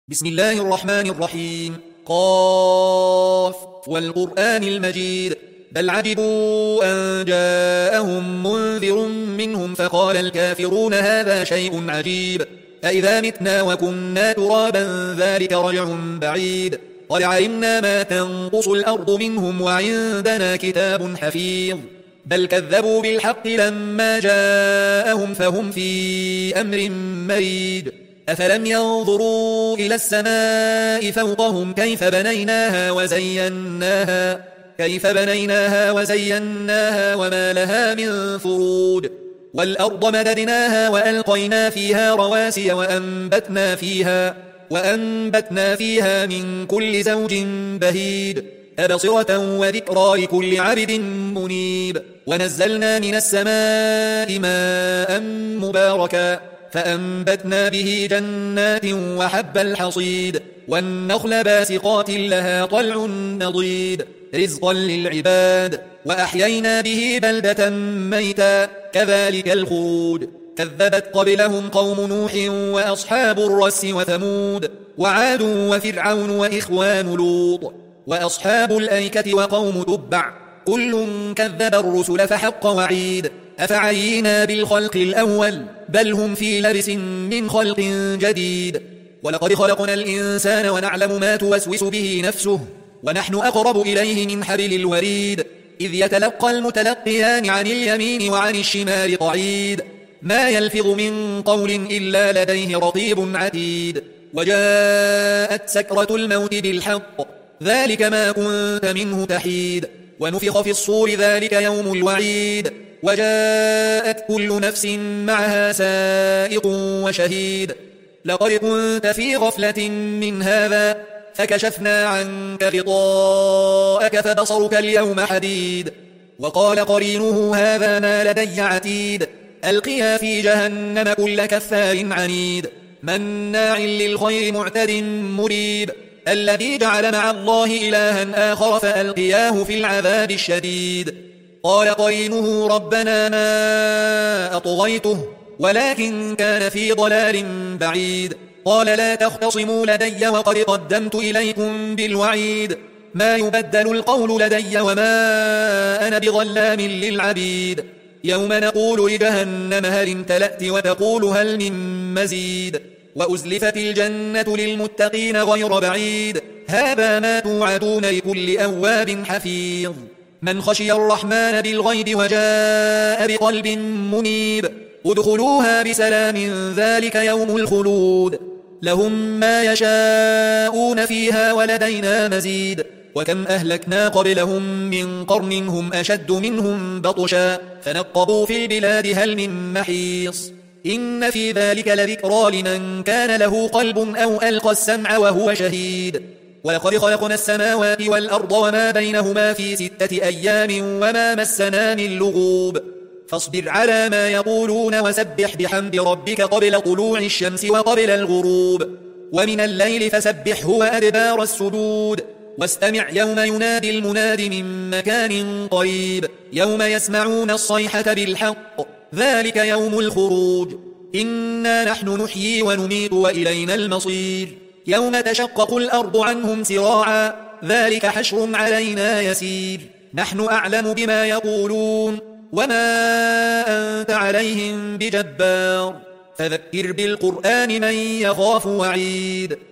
بسم الله الرحمن الرحيم. قاف والقرآن المجيد. بل عجبوا أن جاءهم منذر منهم فقال الكافرون هذا شيء عجيب أإذا متنا وكنا ترابا ذلك رجع بعيد قد علمنا ما تنقص الأرض منهم وعندنا كتاب حفيظ بل كذبوا بالحق لما جاءهم فهم في أمر مريد أفلم ينظروا إلى السماء فوقهم كيف بنيناها وزيناها وما لها من فروج والأرض مددناها وألقينا فيها رواسي وأنبتنا فيها من كل زوج بهيد تبصرة وذكرى لكل عبد منيب ونزلنا من السماء ماء مباركا فأنبتنا به جنات وحب الحصيد والنخل باسقات لها طلع نضيد رزقا للعباد وأحيينا به بلدة ميتا كذلك الخروج كذبت قبلهم قوم نوح وأصحاب الرس وثمود وعاد وفرعون وإخوان لوط وأصحاب الأيكة وقوم تبع كل كذب الرسل فحق وعيد أفعينا بالخلق الأول بل هم في لبس من خلق جديد ولقد خلقنا الإنسان ونعلم ما توسوس به نفسه ونحن أقرب إليه من حبل الوريد إذ يتلقى المتلقيان عن اليمين وعن الشمال قعيد ما يلفظ من قول إلا لديه رقيب عتيد وجاءت سكرة الموت بالحق ذلك ما كنت منه تحيد ونفخ في الصور ذلك يوم الوعيد وجاءت كل نفس معها سائق وشهيد لقد كنت في غفلة من هذا فكشفنا عنك غطاءك فبصرك اليوم حديد وقال قرينه هذا ما لدي عتيد ألقيا في جهنم كل كفار عنيد مناع للخير معتد مريب الذي جعل مع الله إلها آخر فألقياه في العذاب الشديد قال قرينه ربنا ما أطغيته ولكن كان في ضلال بعيد قال لا تختصموا لدي وقد قدمت إليكم بالوعيد ما يبدل القول لدي وما أنا بظلام للعبيد يوم نقول لجهنم هل امتلأت وتقول هل من مزيد وأزلفت الجنة للمتقين غير بعيد هذا ما توعدون لكل أواب حفيظ من خشي الرحمن بالغيب وجاء بقلب منيب ادخلوها بسلام ذلك يوم الخلود لهم ما يشاءون فيها ولدينا مزيد وكم أهلكنا قبلهم من قرن هم أشد منهم بطشا فنقبوا في البلاد هل من محيص إن في ذلك لذكرى لمن كان له قلب أو ألقى السمع وهو شهيد ولقد خلقنا السماوات والأرض وما بينهما في 6 أيام وما مسنا من لغوب فاصبر على ما يقولون وسبح بحمد ربك قبل طلوع الشمس وقبل الغروب ومن الليل فسبحه وأدبار السجود واستمع يوم ينادي المناد من مكان قريب يوم يسمعون الصيحة بالحق ذلك يوم الخروج إنا نحن نحيي ونميت وإلينا المصير يوم تشقق الأرض عنهم سراعا ذلك حشر علينا يسير نحن أعلم بما يقولون وما أنت عليهم بجبار فذكر بالقرآن من يخاف وعيد